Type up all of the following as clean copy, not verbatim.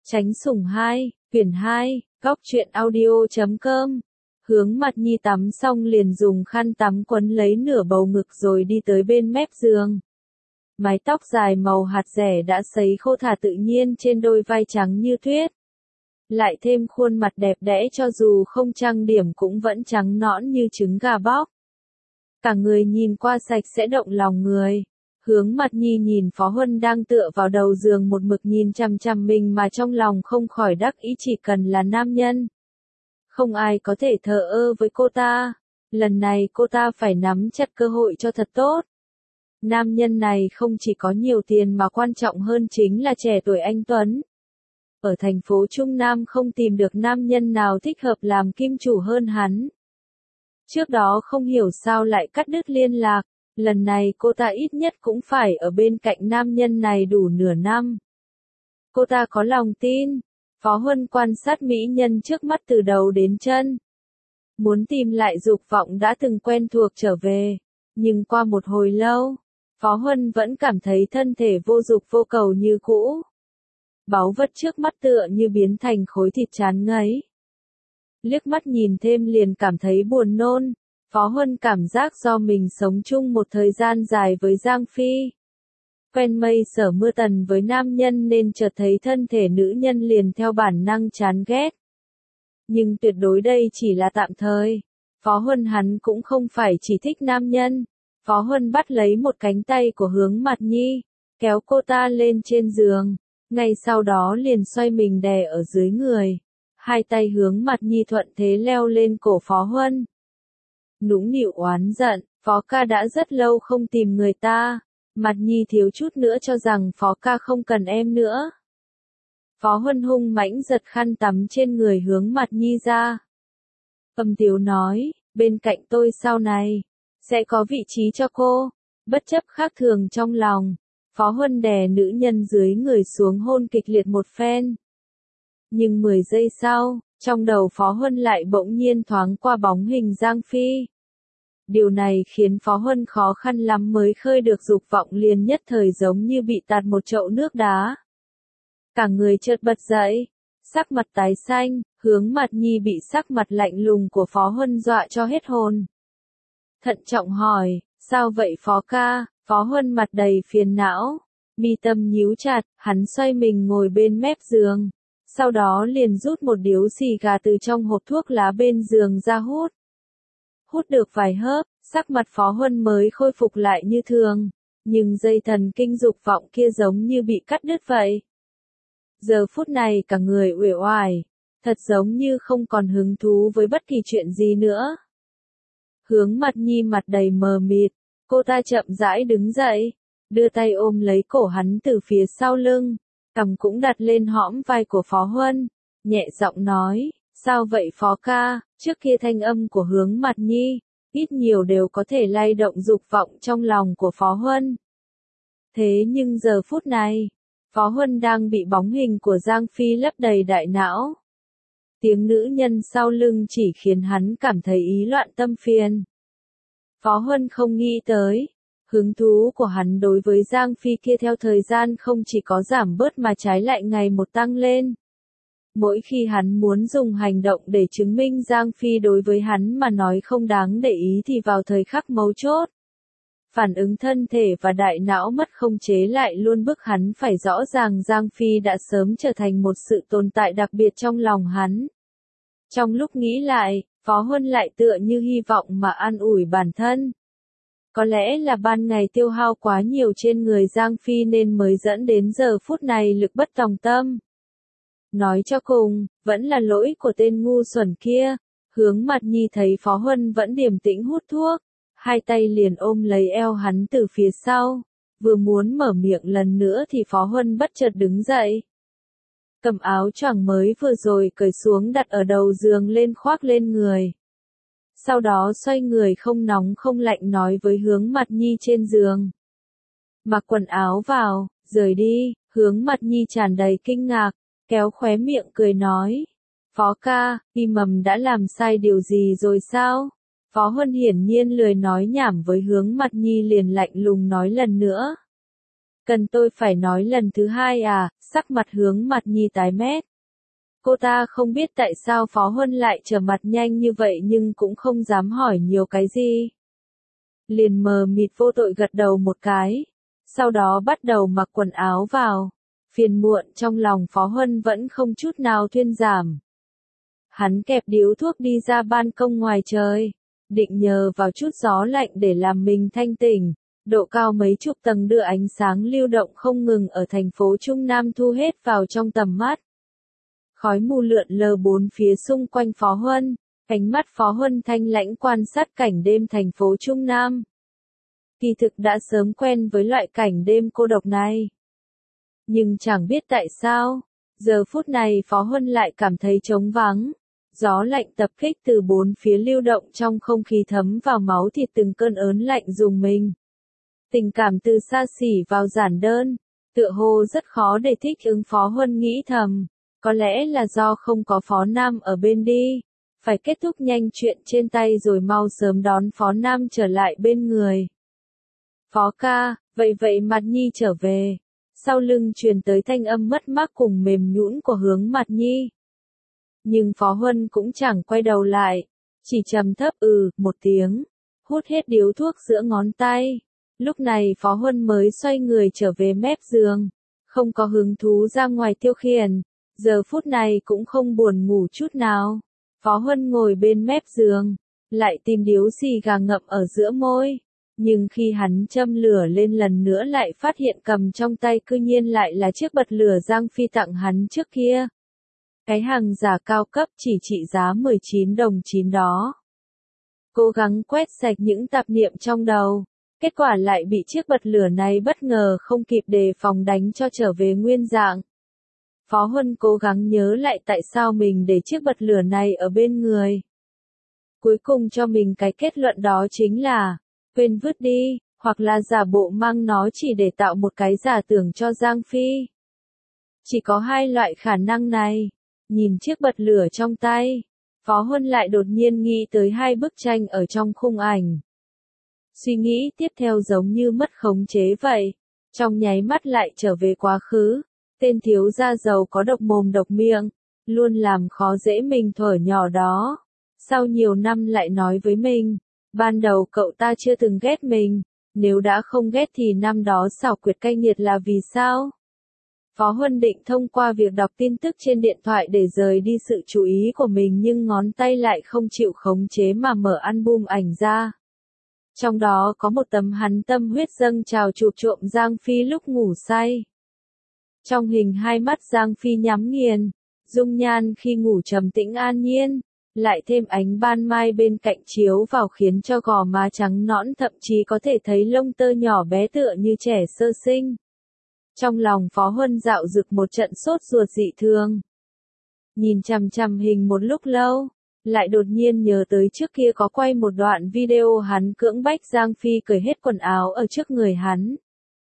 Tránh sủng 2, quyển 2, góc truyện audio.com. Hướng Mặt Nhi tắm xong liền dùng khăn tắm quấn lấy nửa bầu ngực rồi đi tới bên mép giường. Mái tóc dài màu hạt dẻ đã sấy khô thả tự nhiên trên đôi vai trắng như tuyết. Lại thêm khuôn mặt đẹp đẽ cho dù không trang điểm cũng vẫn trắng nõn như trứng gà bóc. Cả người nhìn qua sạch sẽ động lòng người. Hướng Mặt Nhi nhìn Phó Huân đang tựa vào đầu giường một mực nhìn chằm chằm mình mà trong lòng không khỏi đắc ý, chỉ cần là nam nhân. Không ai có thể thờ ơ với cô ta. Lần này cô ta phải nắm chặt cơ hội cho thật tốt. Nam nhân này không chỉ có nhiều tiền mà quan trọng hơn chính là trẻ tuổi anh tuấn. Ở thành phố Trung Nam không tìm được nam nhân nào thích hợp làm kim chủ hơn hắn. Trước đó không hiểu sao lại cắt đứt liên lạc. Lần này cô ta ít nhất cũng phải ở bên cạnh nam nhân này đủ nửa năm. Cô ta có lòng tin. Phó Huân quan sát mỹ nhân trước mắt từ đầu đến chân. Muốn tìm lại dục vọng đã từng quen thuộc trở về. Nhưng qua một hồi lâu, Phó Huân vẫn cảm thấy thân thể vô dục vô cầu như cũ. Báu vật trước mắt tựa như biến thành khối thịt chán ngấy. Liếc mắt nhìn thêm liền cảm thấy buồn nôn. Phó Huân cảm giác do mình sống chung một thời gian dài với Giang Phi. Quen mây sở mưa tần với nam nhân nên chợt thấy thân thể nữ nhân liền theo bản năng chán ghét. Nhưng tuyệt đối đây chỉ là tạm thời. Phó Huân hắn cũng không phải chỉ thích nam nhân. Phó Huân bắt lấy một cánh tay của Hướng Mặt Nhi, kéo cô ta lên trên giường. Ngay sau đó liền xoay mình đè ở dưới người. Hai tay Hướng Mặt Nhi thuận thế leo lên cổ Phó Huân. Nũng nịu oán giận, Phó ca đã rất lâu không tìm người ta. Mặt Nhi thiếu chút nữa cho rằng Phó ca không cần em nữa. Phó Huân hung mãnh giật khăn tắm trên người Hướng Mặt Nhi ra. Âm tiếu nói, bên cạnh tôi sau này, sẽ có vị trí cho cô. Bất chấp khác thường trong lòng, Phó Huân đè nữ nhân dưới người xuống hôn kịch liệt một phen. Nhưng 10 giây sau, trong đầu Phó Huân lại bỗng nhiên thoáng qua bóng hình Giang Phi. Điều này khiến Phó Huân khó khăn lắm mới khơi được dục vọng, liền nhất thời giống như bị tạt một chậu nước đá. Cả người chợt bật dậy, sắc mặt tái xanh, Hướng Mặt Nhi bị sắc mặt lạnh lùng của Phó Huân dọa cho hết hồn. Thận trọng hỏi, sao vậy Phó ca? Phó Huân mặt đầy phiền não, mi tâm nhíu chặt, hắn xoay mình ngồi bên mép giường. Sau đó liền rút một điếu xì gà từ trong hộp thuốc lá bên giường ra hút. Hút được vài hớp, sắc mặt Phó Huân mới khôi phục lại như thường. Nhưng dây thần kinh dục vọng kia giống như bị cắt đứt vậy. Giờ phút này cả người uể oải, thật giống như không còn hứng thú với bất kỳ chuyện gì nữa. Hướng Mặt Nhi mặt đầy mờ mịt, cô ta chậm rãi đứng dậy, đưa tay ôm lấy cổ hắn từ phía sau lưng, cằm cũng đặt lên hõm vai của Phó Huân, nhẹ giọng nói, sao vậy Phó ca? Trước kia thanh âm của Hướng Mặt Nhi, ít nhiều đều có thể lay động dục vọng trong lòng của Phó Huân. Thế nhưng giờ phút này, Phó Huân đang bị bóng hình của Giang Phi lấp đầy đại não. Tiếng nữ nhân sau lưng chỉ khiến hắn cảm thấy ý loạn tâm phiền. Phó Huân không nghĩ tới, hứng thú của hắn đối với Giang Phi kia theo thời gian không chỉ có giảm bớt mà trái lại ngày một tăng lên. Mỗi khi hắn muốn dùng hành động để chứng minh Giang Phi đối với hắn mà nói không đáng để ý thì vào thời khắc mấu chốt, phản ứng thân thể và đại não mất khống chế lại luôn bức hắn phải rõ ràng Giang Phi đã sớm trở thành một sự tồn tại đặc biệt trong lòng hắn. Trong lúc nghĩ lại, Phó Huân lại tựa như hy vọng mà an ủi bản thân. Có lẽ là ban ngày tiêu hao quá nhiều trên người Giang Phi nên mới dẫn đến giờ phút này lực bất tòng tâm. Nói cho cùng, vẫn là lỗi của tên ngu xuẩn kia. Hướng Mặt Nhi thấy Phó Huân vẫn điềm tĩnh hút thuốc, hai tay liền ôm lấy eo hắn từ phía sau, vừa muốn mở miệng lần nữa thì Phó Huân bất chợt đứng dậy. Cầm áo choàng mới vừa rồi cởi xuống đặt ở đầu giường lên khoác lên người. Sau đó xoay người không nóng không lạnh nói với Hướng Mặt Nhi trên giường. Mặc quần áo vào, rời đi. Hướng Mặt Nhi tràn đầy kinh ngạc, kéo khóe miệng cười nói. Phó ca, Y Mầm đã làm sai điều gì rồi sao? Phó Huân hiển nhiên lười nói nhảm với Hướng Mặt Nhi liền lạnh lùng nói lần nữa. Cần tôi phải nói lần thứ hai à? Sắc mặt Hướng Mặt Nhi tái mét. Cô ta không biết tại sao Phó Huân lại trở mặt nhanh như vậy nhưng cũng không dám hỏi nhiều cái gì. Liền mờ mịt vô tội gật đầu một cái. Sau đó bắt đầu mặc quần áo vào. Phiền muộn trong lòng Phó Huân vẫn không chút nào thuyên giảm. Hắn kẹp điếu thuốc đi ra ban công ngoài trời. Định nhờ vào chút gió lạnh để làm mình thanh tỉnh. Độ cao mấy chục tầng đưa ánh sáng lưu động không ngừng ở thành phố Trung Nam thu hết vào trong tầm mắt. Khói mù lượn lờ bốn phía xung quanh Phó Huân. Ánh mắt Phó Huân thanh lãnh quan sát cảnh đêm thành phố Trung Nam. Kỳ thực đã sớm quen với loại cảnh đêm cô độc này. Nhưng chẳng biết tại sao, giờ phút này Phó Huân lại cảm thấy trống vắng. Gió lạnh tập kích từ bốn phía lưu động trong không khí thấm vào máu thịt từng cơn ớn lạnh rùng mình. Tình cảm từ xa xỉ vào giản đơn, tựa hồ rất khó để thích ứng. Phó Huân nghĩ thầm, có lẽ là do không có Phó Nam ở bên đi. Phải kết thúc nhanh chuyện trên tay rồi mau sớm đón Phó Nam trở lại bên người. Phó ca, vậy Mặt Nhi trở về. Sau lưng truyền tới thanh âm mất mát cùng mềm nhũn của Hướng Mặt Nhi. Nhưng Phó Huân cũng chẳng quay đầu lại, chỉ trầm thấp một tiếng, hút hết điếu thuốc giữa ngón tay. Lúc này Phó Huân mới xoay người trở về mép giường, không có hứng thú ra ngoài tiêu khiển, giờ phút này cũng không buồn ngủ chút nào. Phó Huân ngồi bên mép giường, lại tìm điếu xì gà ngậm ở giữa môi. Nhưng khi hắn châm lửa lên lần nữa lại phát hiện cầm trong tay cư nhiên lại là chiếc bật lửa Giang Phi tặng hắn trước kia. Cái hàng giả cao cấp chỉ trị giá 19 đồng 9 đó. Cố gắng quét sạch những tạp niệm trong đầu. Kết quả lại bị chiếc bật lửa này bất ngờ không kịp đề phòng đánh cho trở về nguyên dạng. Phó Huân cố gắng nhớ lại tại sao mình để chiếc bật lửa này ở bên người. Cuối cùng cho mình cái kết luận đó chính là, quên vứt đi, hoặc là giả bộ mang nó chỉ để tạo một cái giả tưởng cho Giang Phi. Chỉ có hai loại khả năng này. Nhìn chiếc bật lửa trong tay, Phó Huân lại đột nhiên nghĩ tới hai bức tranh ở trong khung ảnh. Suy nghĩ tiếp theo giống như mất khống chế vậy, trong nháy mắt lại trở về quá khứ. Tên thiếu gia giàu có độc mồm độc miệng, luôn làm khó dễ mình thuở nhỏ đó. Sau nhiều năm lại nói với mình, ban đầu cậu ta chưa từng ghét mình, nếu đã không ghét thì năm đó xảo quyệt cay nghiệt là vì sao? Phó Huân định thông qua việc đọc tin tức trên điện thoại để rời đi sự chú ý của mình nhưng ngón tay lại không chịu khống chế mà mở album ảnh ra. Trong đó có một tấm hắn tâm huyết dâng trào chụp trộm Giang Phi lúc ngủ say. Trong hình hai mắt Giang Phi nhắm nghiền, dung nhan khi ngủ trầm tĩnh an nhiên, lại thêm ánh ban mai bên cạnh chiếu vào khiến cho gò má trắng nõn thậm chí có thể thấy lông tơ nhỏ bé tựa như trẻ sơ sinh. Trong lòng Phó Huân dạo dực một trận sốt ruột dị thường. Nhìn chằm chằm hình một lúc lâu, lại đột nhiên nhớ tới trước kia có quay một đoạn video hắn cưỡng bách Giang Phi cởi hết quần áo ở trước người hắn.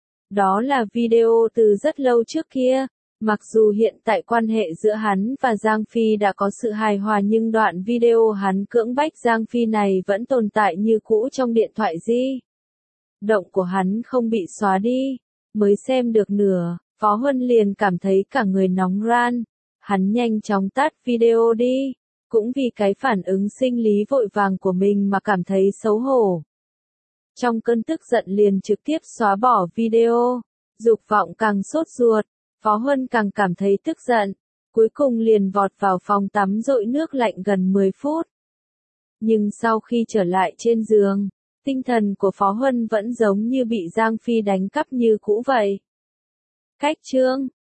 Đó là video từ rất lâu trước kia, mặc dù hiện tại quan hệ giữa hắn và Giang Phi đã có sự hài hòa nhưng đoạn video hắn cưỡng bách Giang Phi này vẫn tồn tại như cũ trong điện thoại di động của hắn không bị xóa đi. Mới xem được nửa, Phó Huân liền cảm thấy cả người nóng ran. Hắn nhanh chóng tắt video đi, cũng vì cái phản ứng sinh lý vội vàng của mình mà cảm thấy xấu hổ. Trong cơn tức giận liền trực tiếp xóa bỏ video, dục vọng càng sốt ruột, Phó Huân càng cảm thấy tức giận, cuối cùng liền vọt vào phòng tắm dội nước lạnh gần 10 phút. Nhưng sau khi trở lại trên giường, tinh thần của Phó Huân vẫn giống như bị Giang Phi đánh cắp như cũ vậy. Cách chương